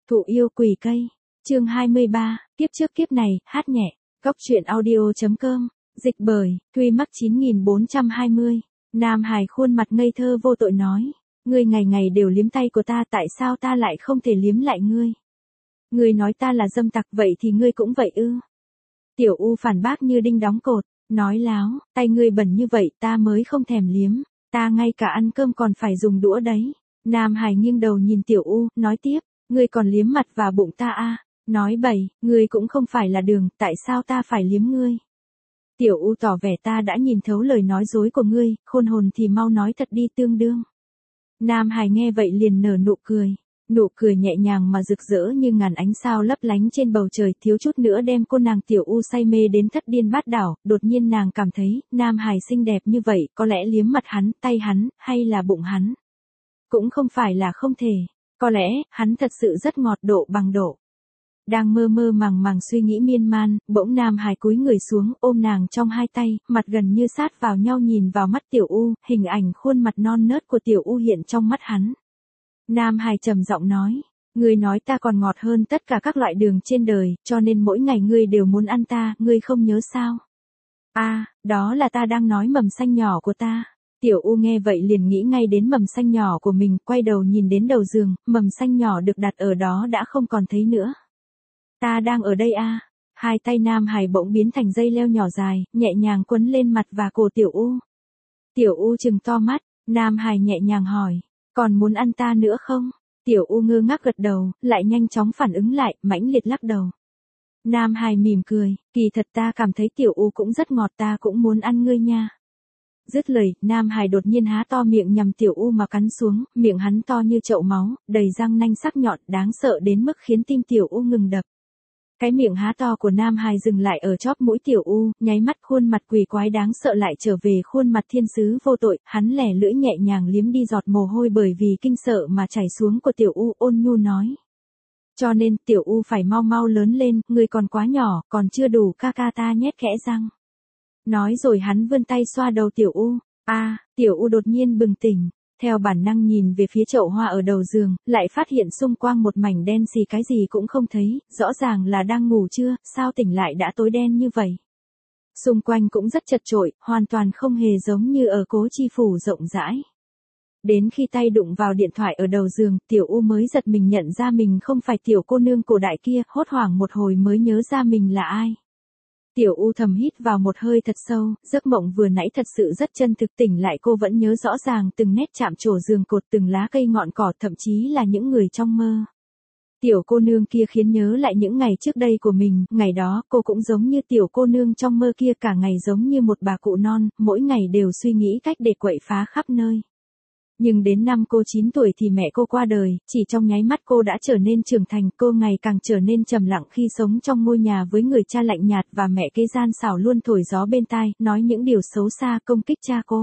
Thụ yêu quỷ cây. Chương 23, kiếp trước kiếp này, hát nhẹ. Góc truyện audio.com. Dịch bởi Thuy Mắc 9420. Nam Hải khuôn mặt ngây thơ vô tội nói, ngươi ngày ngày đều liếm tay của ta, tại sao ta lại không thể liếm lại ngươi? Ngươi nói ta là dâm tặc, vậy thì ngươi cũng vậy ư? Tiểu U phản bác như đinh đóng cột, nói láo, tay ngươi bẩn như vậy ta mới không thèm liếm, ta ngay cả ăn cơm còn phải dùng đũa đấy. Nam Hải nghiêng đầu nhìn Tiểu U, nói tiếp, ngươi còn liếm mặt và bụng ta à? Nói bậy, ngươi cũng không phải là đường, tại sao ta phải liếm ngươi? Tiểu U tỏ vẻ ta đã nhìn thấu lời nói dối của ngươi, khôn hồn thì mau nói thật đi tương đương. Nam Hải nghe vậy liền nở nụ cười nhẹ nhàng mà rực rỡ như ngàn ánh sao lấp lánh trên bầu trời, thiếu chút nữa đem cô nàng Tiểu U say mê đến thất điên bát đảo. Đột nhiên nàng cảm thấy, Nam Hải xinh đẹp như vậy, có lẽ liếm mặt hắn, tay hắn, hay là bụng hắn cũng không phải là không thể, có lẽ, hắn thật sự rất ngọt độ bằng độ. Đang mơ mơ màng màng suy nghĩ miên man, bỗng Nam Hải cúi người xuống, ôm nàng trong hai tay, mặt gần như sát vào nhau nhìn vào mắt Tiểu U, hình ảnh khuôn mặt non nớt của Tiểu U hiện trong mắt hắn. Nam Hải trầm giọng nói, ngươi nói ta còn ngọt hơn tất cả các loại đường trên đời, cho nên mỗi ngày ngươi đều muốn ăn ta, ngươi không nhớ sao? À, đó là ta đang nói mầm xanh nhỏ của ta. Tiểu U nghe vậy liền nghĩ ngay đến mầm xanh nhỏ của mình, quay đầu nhìn đến đầu giường, mầm xanh nhỏ được đặt ở đó đã không còn thấy nữa. Ta đang ở đây à? Hai tay Nam Hải bỗng biến thành dây leo nhỏ dài, nhẹ nhàng quấn lên mặt và cổ Tiểu U. Tiểu U trừng to mắt, Nam Hải nhẹ nhàng hỏi, còn muốn ăn ta nữa không? Tiểu U ngơ ngác gật đầu, lại nhanh chóng phản ứng lại, mãnh liệt lắc đầu. Nam Hải mỉm cười, kỳ thật ta cảm thấy Tiểu U cũng rất ngọt, ta cũng muốn ăn ngươi nha. Dứt lời, Nam Hải đột nhiên há to miệng nhằm Tiểu U mà cắn xuống, miệng hắn to như chậu máu, đầy răng nanh sắc nhọn, đáng sợ đến mức khiến tim Tiểu U ngừng đập. Cái miệng há to của Nam Hải dừng lại ở chóp mũi Tiểu U, nháy mắt khuôn mặt quỷ quái đáng sợ lại trở về khuôn mặt thiên sứ vô tội, hắn lẻ lưỡi nhẹ nhàng liếm đi giọt mồ hôi bởi vì kinh sợ mà chảy xuống của Tiểu U, ôn nhu nói. Cho nên, Tiểu U phải mau mau lớn lên, ngươi còn quá nhỏ, còn chưa đủ, ca ca ta nhét khẽ răng. Nói rồi hắn vươn tay xoa đầu Tiểu U, Tiểu U đột nhiên bừng tỉnh. Theo bản năng nhìn về phía chậu hoa ở đầu giường, lại phát hiện xung quanh một mảnh đen xì, cái gì cũng không thấy, rõ ràng là đang ngủ chưa, sao tỉnh lại đã tối đen như vậy. Xung quanh cũng rất chật chội, hoàn toàn không hề giống như ở Cố Chi Phủ rộng rãi. Đến khi tay đụng vào điện thoại ở đầu giường, Tiểu U mới giật mình nhận ra mình không phải tiểu cô nương cổ đại kia, hốt hoảng một hồi mới nhớ ra mình là ai. Tiểu U thầm hít vào một hơi thật sâu, giấc mộng vừa nãy thật sự rất chân thực, tỉnh lại cô vẫn nhớ rõ ràng từng nét chạm trổ giường cột, từng lá cây ngọn cỏ, thậm chí là những người trong mơ. Tiểu cô nương kia khiến nhớ lại những ngày trước đây của mình, ngày đó cô cũng giống như tiểu cô nương trong mơ kia, cả ngày giống như một bà cụ non, mỗi ngày đều suy nghĩ cách để quậy phá khắp nơi. Nhưng đến năm cô 9 tuổi thì mẹ cô qua đời, chỉ trong nháy mắt cô đã trở nên trưởng thành, cô ngày càng trở nên trầm lặng khi sống trong ngôi nhà với người cha lạnh nhạt và mẹ kế gian xảo luôn thổi gió bên tai, nói những điều xấu xa công kích cha cô.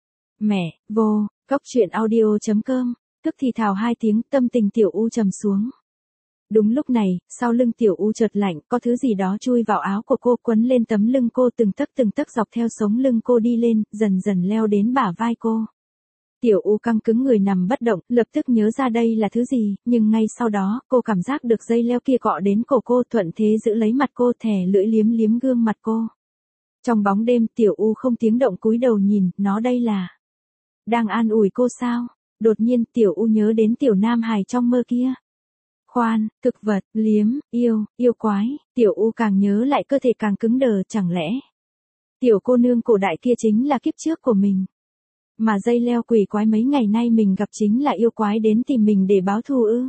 Mẹ, vô, góc truyện audio.com, tức thì thào hai tiếng, tâm tình Tiểu U trầm xuống. Đúng lúc này, sau lưng Tiểu U chợt lạnh, có thứ gì đó chui vào áo của cô, quấn lên tấm lưng cô, từng tấc dọc theo sống lưng cô đi lên, dần dần leo đến bả vai cô. Tiểu U căng cứng người nằm bất động, lập tức nhớ ra đây là thứ gì, nhưng ngay sau đó, cô cảm giác được dây leo kia cọ đến cổ cô, thuận thế giữ lấy mặt cô, thè lưỡi liếm gương mặt cô. Trong bóng đêm, Tiểu U không tiếng động cúi đầu nhìn, nó đây là đang an ủi cô sao? Đột nhiên, Tiểu U nhớ đến tiểu Nam Hải trong mơ kia. Khoan, thực vật, liếm, yêu quái, Tiểu U càng nhớ lại cơ thể càng cứng đờ, chẳng lẽ tiểu cô nương cổ đại kia chính là kiếp trước của mình? Mà dây leo quỷ quái mấy ngày nay mình gặp chính là yêu quái đến tìm mình để báo thù ư?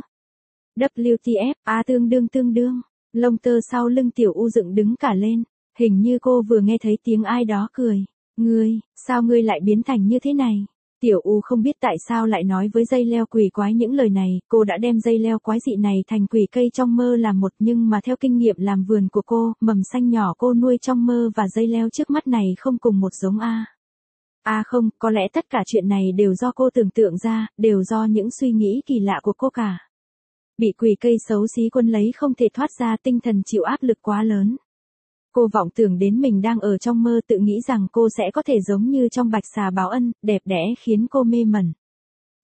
WTF, tương đương, lông tơ sau lưng Tiểu U dựng đứng cả lên, hình như cô vừa nghe thấy tiếng ai đó cười. Sao ngươi lại biến thành như thế này? Tiểu U không biết tại sao lại nói với dây leo quỷ quái những lời này, cô đã đem dây leo quái dị này thành quỷ cây trong mơ làm một, nhưng mà theo kinh nghiệm làm vườn của cô, mầm xanh nhỏ cô nuôi trong mơ và dây leo trước mắt này không cùng một giống a. Không, có lẽ tất cả chuyện này đều do cô tưởng tượng ra, đều do những suy nghĩ kỳ lạ của cô cả. Bị quỷ cây xấu xí quấn lấy không thể thoát ra, tinh thần chịu áp lực quá lớn. Cô vọng tưởng đến mình đang ở trong mơ, tự nghĩ rằng cô sẽ có thể giống như trong Bạch Xà Báo Ân, đẹp đẽ khiến cô mê mẩn.